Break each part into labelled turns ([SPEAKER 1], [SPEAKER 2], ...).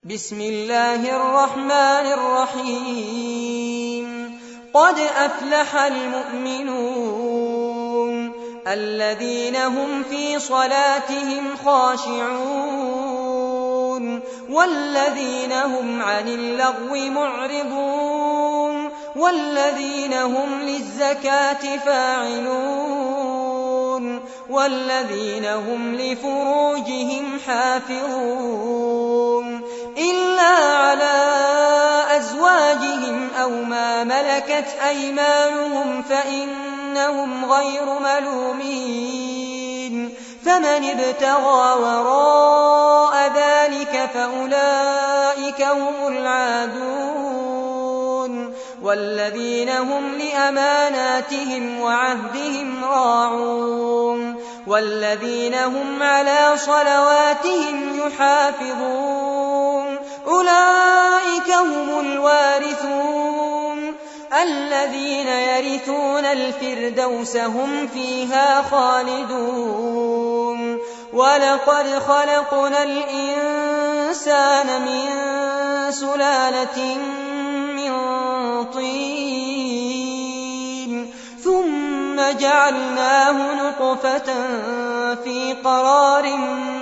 [SPEAKER 1] بسم الله الرحمن الرحيم قد أفلح المؤمنون الذين هم في صلاتهم خاشعون والذين هم عن اللغو معرضون والذين هم للزكاة فاعلون والذين هم لفروجهم حافظون إلا على أزواجهم أو ما ملكت أيمانهم فإنهم غير ملومين فمن ابتغى وراء ذلك فأولئك هم العادون والذين هم لأماناتهم وعهدهم راعون والذين هم على صلواتهم يحافظون أولئك هم الوارثون الذين يرثون الفردوس هم فيها خالدون ولقد خلقنا الإنسان من سلالة من طين ثم جعلناه نطفة في قرار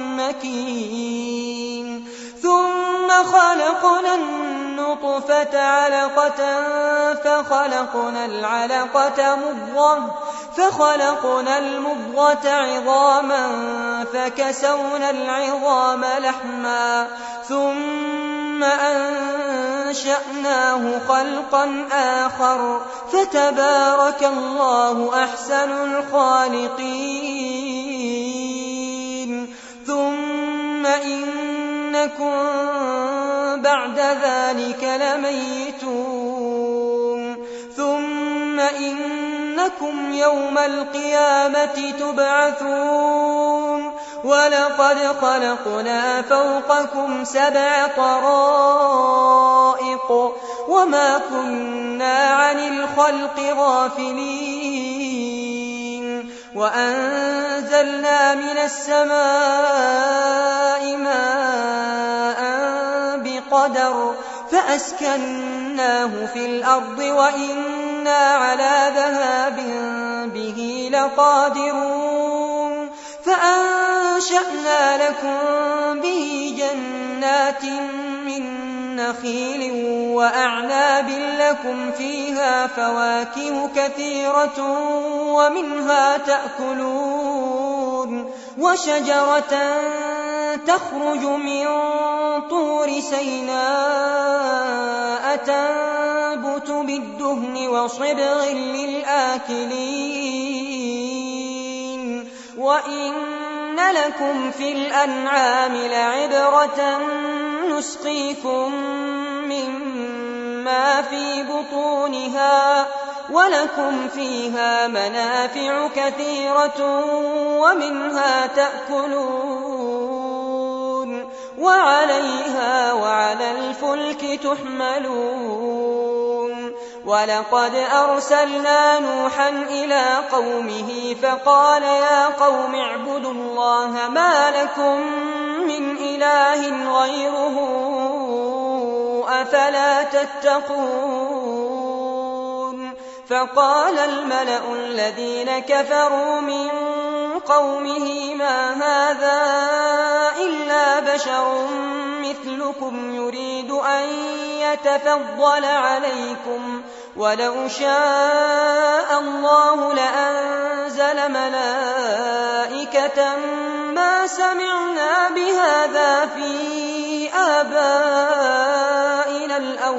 [SPEAKER 1] مكين ثم خلقنا النطفة علقة فخلقنا العلقة مضغة فخلقنا المضغة عظاما فكسونا العظام لحما ثم أنشأناه خلقا آخر فتبارك الله أحسن الخالقين ثم إنكم بعد ذلك لميتون ثم إنكم يوم القيامة تبعثون ولقد خلقنا فوقكم 7 طرائق وما كنا عن الخلق غافلين وأنزلنا من السماء ماء بقدر فأسكناه في الأرض وإنا على ذهاب به لقادرون فأنشأنا لكم به جنات من نخيل وأعناب لكم فيها فواكه كثيرة ومنها تأكلون وشجرة تخرج من طور سيناء تنبت بالدهن وصبغ للآكلين وإن لكم في الأنعام لعبرة نسقيكم مما في بطونها ولكم فيها منافع كثيرة ومنها تأكلون وعليها وعلى الفلك تحملون ولقد أرسلنا نوحا إلى قومه فقال يا قوم اعبدوا الله ما لكم من إله غيره أفلا تتقون فقال الملأ الذين كفروا من قومه ما هذا إلا بشر مثلكم يريد أن يتفضل عليكم ولو شاء الله لأنزل ملائكة ما سمعنا بهذا في آبائنا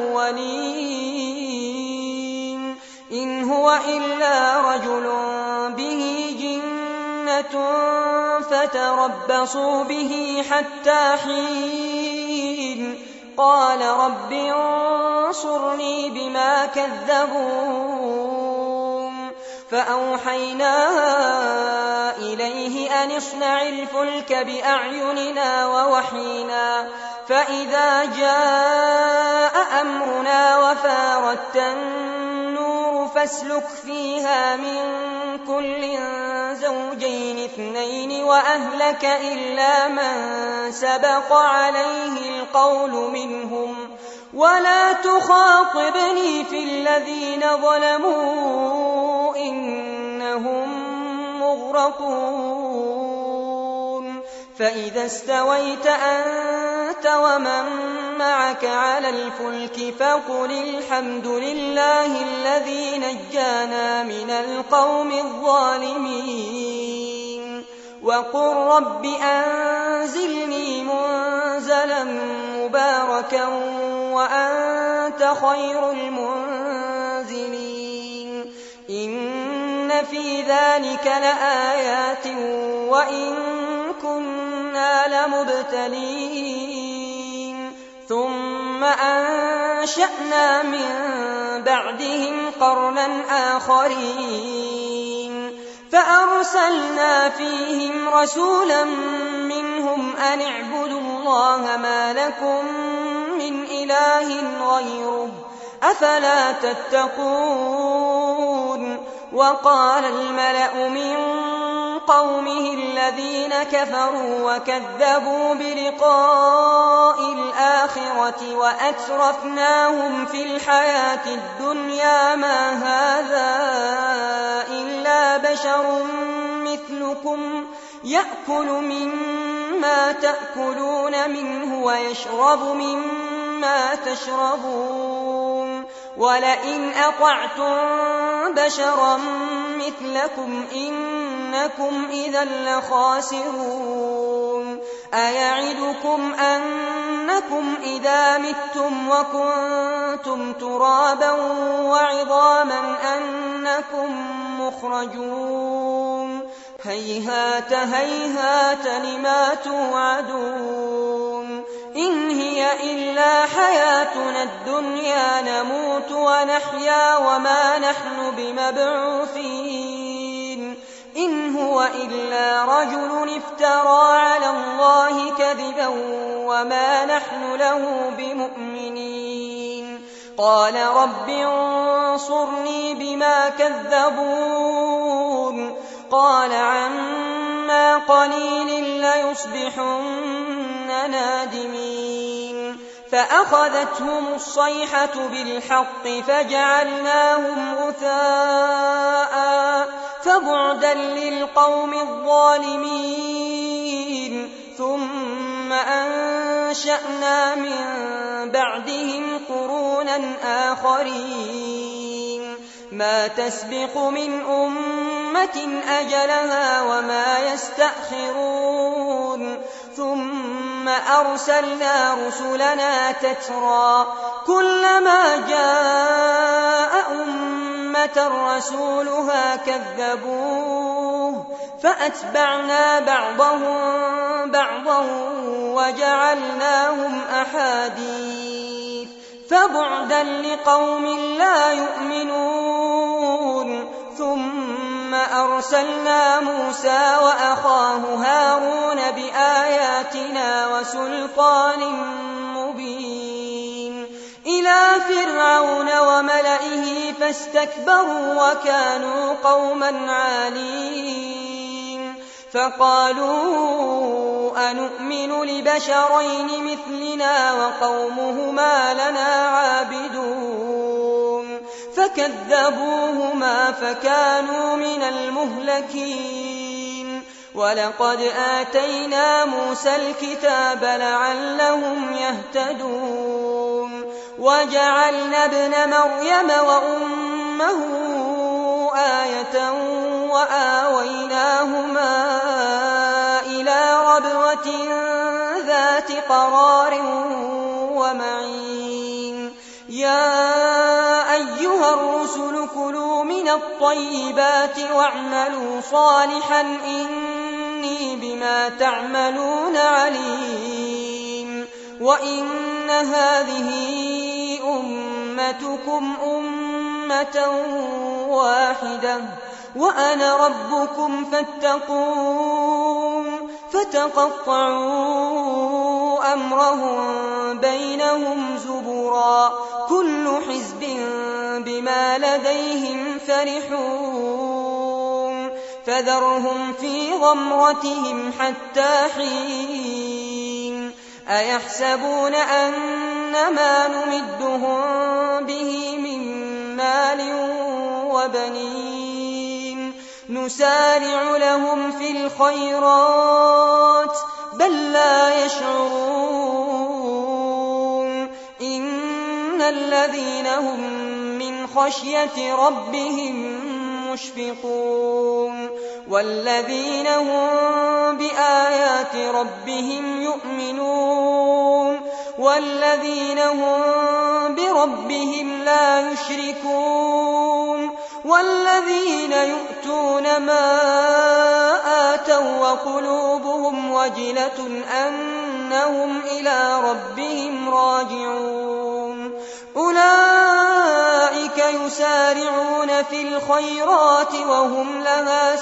[SPEAKER 1] الأولين إن هو إلا رجل به جنة فتربصوا به حتى حين قال رب انصرني بما كذبون فأوحينا إليه أن اصنع الفلك بأعيننا ووحينا فإذا جاء أمرنا وفارت النور فاسلك فيها من كل زوجين اثنين وأهلك إلا من سبق عليه القول منهم ولا تخاطبني في الذين ظلموا إنهم مغرقون فإذا استويت أنت ومن معك على الفلك فقل الحمد لله الذي نجانا من القوم الظالمين وقل رب أنزلني منزلا مباركا وأنت خير المنزلين إن في ذلك لآيات وإن كنا لمبتلين ثم أنشأنا من بعدهم قرنا آخرين فأرسلنا فيهم رسولا منهم أن اعبدوا الله ما لكم من إله غيره أفلا تتقون وقال الملأ من قومه الذين كفروا وكذبوا بلقاء الآخرة وأترفناهم في الحياة الدنيا ما هذا إلا بشر مثلكم يأكل مما تأكلون منه ويشرب مما تشربون ولئن أطعتم بشرا مثلكم إنكم إذا لخاسرون أيعدكم أنكم إذا متم وكنتم ترابا وعظاما أنكم مخرجون هيهات هيهات لما توعدون إن هي إلا حياتنا الدنيا نموت ونحيا وما نحن بمبعوثين إن هو إلا رجل افترى على الله كذبا وما نحن له بمؤمنين قال رب انصرني بما كذبون قال عما قليل ليصبحن نادمين فأخذتهم الصيحة بالحق فجعلناهم غثاء فبعدا للقوم الظالمين ثم أنشأنا من بعدهم قرونا آخرين ما تسبق من أمة أجلها وما يستأخرون ثم أرسلنا رسلنا تترى كلما جاء أمة رسولها كذبوه فأتبعنا بعضهم بعضا وجعلناهم أحاديث فبعدا لقوم لا يؤمنون ثم أرسلنا موسى وأخاه هارون بآياتنا وسلطان مبين إلى فرعون وملئه فاستكبروا وكانوا قوما عالين فقالوا أنؤمن لبشرين مثلنا وقومهما لنا عابدون فكذبوهما فكانوا من المهلكين ولقد آتينا موسى الكتاب لعلهم يهتدون وجعلنا ابن مريم وأمه آية وآويناهما إلى ربوة ذات قرار ومعين يا أيها الرسل كلوا من الطيبات واعملوا صالحا إني بما تعملون عليم وإن هذه أمتكم أمة واحدة وأنا ربكم فاتقون فتقطعوا أمرهم بينهم زبرا كل كل حزب بما لديهم فرحون فذرهم في غمرتهم حتى حين أيحسبون أنما نمدهم به من مال وبنين نسارع لهم في الخيرات بل لا يشعرون إن الذين هم من خشية ربهم مشفقون والذين هم بآيات ربهم يؤمنون والذين هم بربهم لا يشركون والذين يؤتون ما آتوا وقلوبهم وجلة أنهم إلى ربهم راجعون أولئك يسارعون في الخيرات وهم لها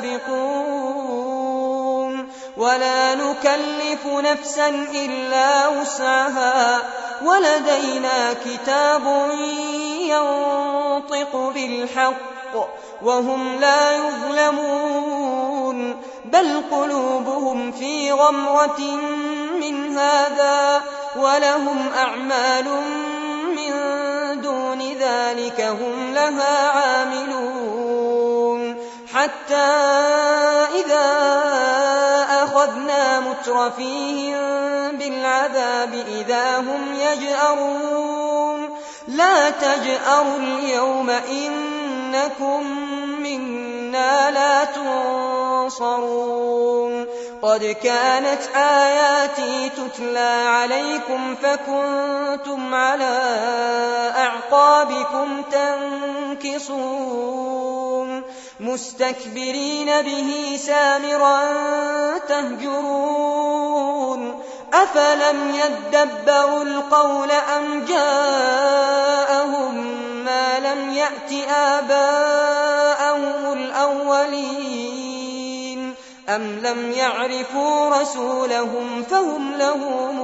[SPEAKER 1] سابقون ولا نكلف نفسا إلا وسعها ولدينا كتاب ينطق بالحق وهم لا يظلمون بل قلوبهم في غمرة من هذا ولهم أعمال من دون ذلك هم لها عاملون حتى إذا أخذنا مترفيهم بالعذاب إذا هم يجأرون لا تجأروا اليوم إنكم منا لا تنصرون قد كانت آياتي تتلى عليكم فكنتم على أعقابكم تنكصون مستكبرين به سامرا تهجرون أفلم يدبروا القول أم جاءهم ما لم يأت آباءهم الأولين أم لم يعرفوا رسولهم فهم له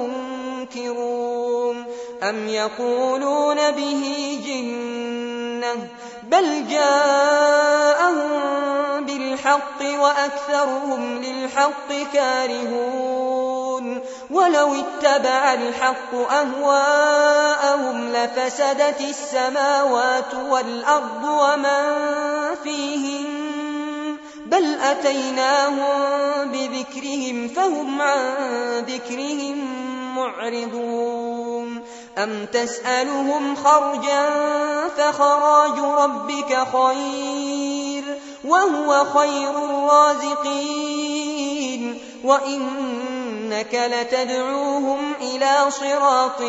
[SPEAKER 1] منكرون أم يقولون به جنة بل جاءهم بالحق وأكثرهم للحق كارهون ولو اتبع الحق أهواءهم لفسدت السماوات والأرض ومن فيهن بل أتيناهم بذكرهم فهم عن ذكرهم معرضون أم تسألهم خرجا فخراج ربك خير وهو خير الرازقين وإنك لتدعوهم إلى صراط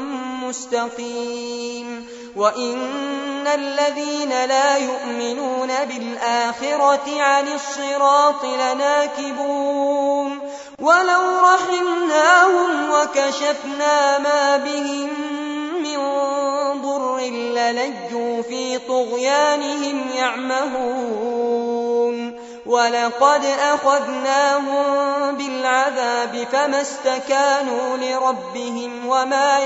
[SPEAKER 1] مستقيم وإن الذين لا يؤمنون بالآخرة عن الصراط لناكبون ولو رحمناهم وكشفنا ما بهم من ضر للجوا في طغيانهم يعمهون ولقد أخذناهم بالعذاب فما استكانوا لربهم وما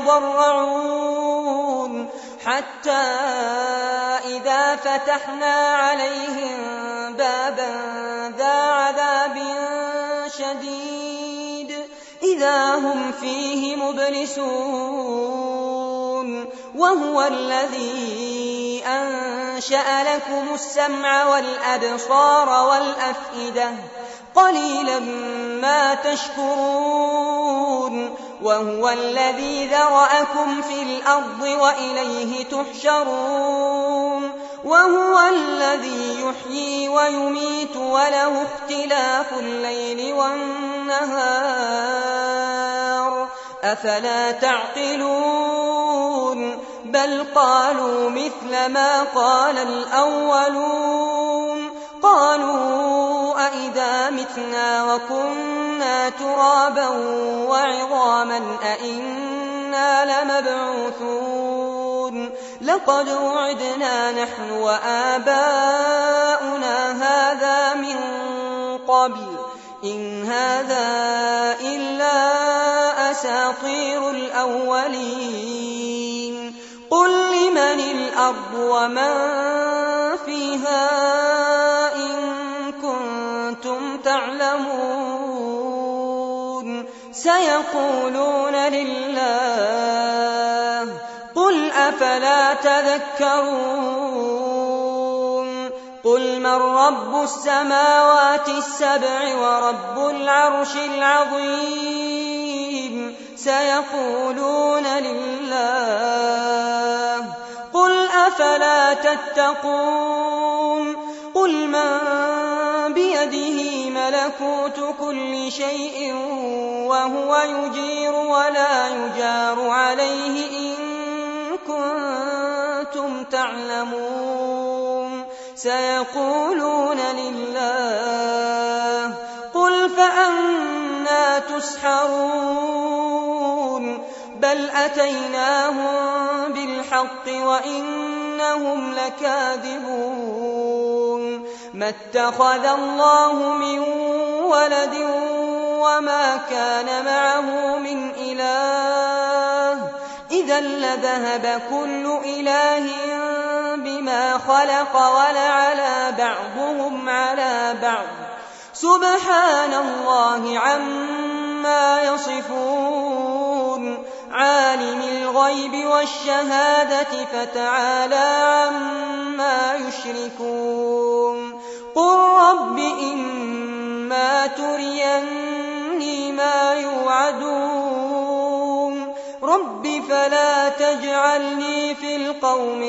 [SPEAKER 1] يتضرعون حتى إذا فتحنا عليهم بابا ذا عذاب شديد إذا هم فيه مبلسون وهو الذي أنشأ لكم السمع والأبصار والأفئدة قليلا ما تشكرون وهو الذي ذرأكم في الأرض وإليه تحشرون وهو الذي يحيي ويميت وله اختلاف الليل والنهار أفلا تعقلون بل قالوا مثل ما قال الأولون قالوا أئذا متنا وكنا ترابا وعظاما أئنا لمبعوثون لقد وعدنا نحن وآباؤنا هذا من قبل إن هذا إلا أساطير الأولين قل لمن الأرض ومن فيها إن كنتم تعلمون سيقولون لله قل أفلا تذكرون قل من رب السماوات السبع ورب العرش العظيم سيقولون لله قل أفلا تتقون قل من بيده ملكوت كل شيء وهو يجير ولا يجار عليه إن كنتم تعلمون سيقولون لله قل فأنى تسحرون بل أتيناهم بالحق وإنهم لكاذبون ما اتخذ الله من ولد وما كان معه من إله إذا لذهب كل إله بما خلق ولعلى بعضهم على بعض سبحان الله عما يصفون عالم الغيب والشهادة فتعالى عما يشركون قل رب إما تريني ما يوعدون رب فلا تجعلني في القوم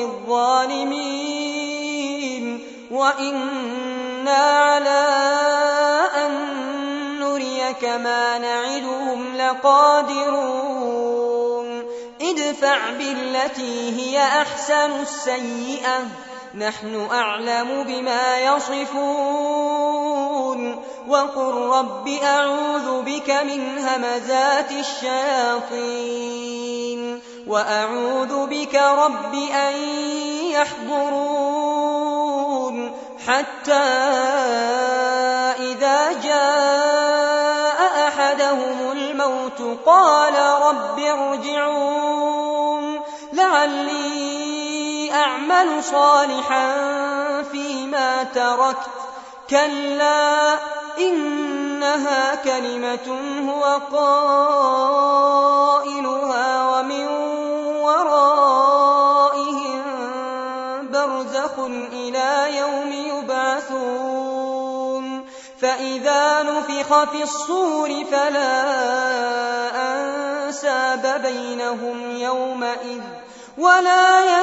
[SPEAKER 1] الظالمين وإنا على أن نريك ما نعدهم لقادرون ادفع بالتي هي أحسن السيئة نحن أعلم بما يصفون وقل رب أعوذ بك من همزات الشياطين وأعوذ بك رب أن يحضرون حتى إذا جاء أحدهم الموت قال رب ارجعون لعلي أعمل صالحا فيما تركت كلا إنها كلمة هو قائلها ومن ورائهم برزخ إلى يوم يبعثون فإذا نفخ في الصور فلا أنساب بينهم يومئذ ولا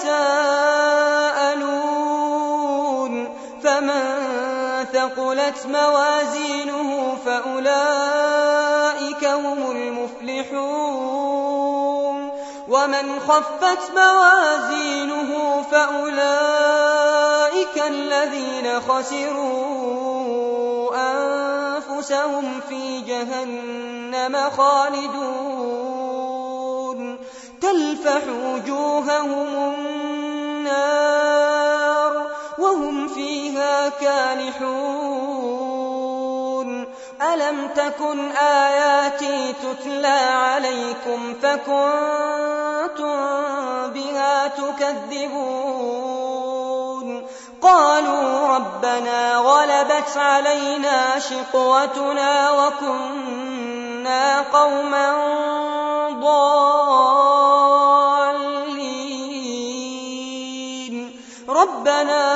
[SPEAKER 1] يتساءلون فمن ثقلت موازينه فأولئك هم المفلحون ومن خفت موازينه فأولئك الذين خسروا أنفسهم في جهنم خالدون تلفح وجوههم النار وهم فيها كالحون ألم تكن آياتي تتلى عليكم فكنتم بها تكذبون قالوا ربنا غلبت علينا شقوتنا وكنا قوما ضالين ربنا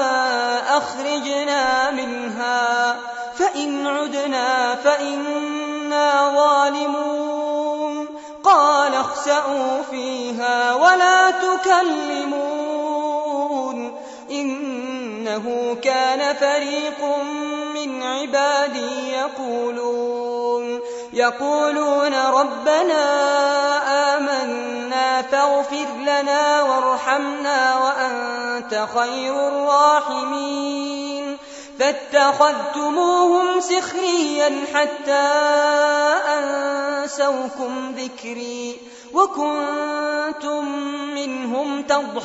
[SPEAKER 1] أخرجنا منها فإن عدنا فإنا ظالمون قال اخسئوا فيها ولا تكلمون إنه كان فريق من عبادي يقولون ربنا آمنا فاغفر لنا وارحمنا وأنت خير الراحمين فاتخذتموهم سخريا حتى أنسوكم ذكري وكنتم منهم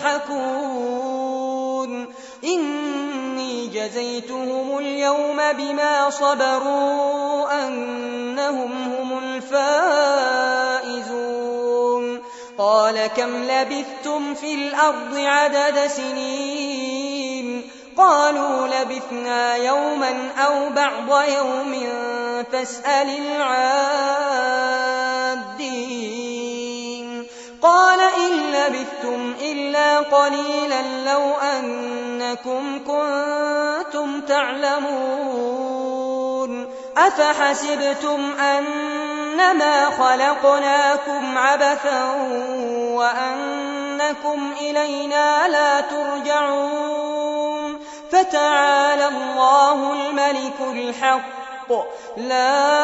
[SPEAKER 1] تضحكون إني جزيتهم اليوم بما صبروا أنهم هم الفائزون قال كم لبثتم في الأرض عدد سنين قالوا لبثنا يوما أو بعض يوم فاسأل العادين قال إن لبثتم إلا قليلا لو أنكم كنتم تعلمون أفحسبتم أنما خلقناكم عبثا وأنكم إلينا لا ترجعون فتعالى الله الملك الحق لا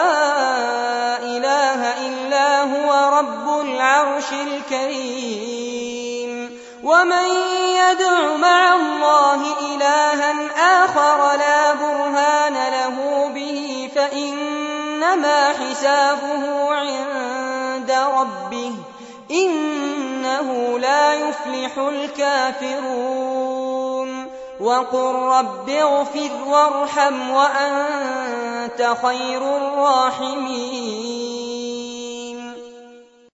[SPEAKER 1] إله إلا هو رب العرش الكريم ومن يدع مع الله إلها آخر لا برهان له به فإنما حسابه عند ربه إنه لا يفلح الكافرون وقل رب اغفر وارحم وأنت خير الراحمين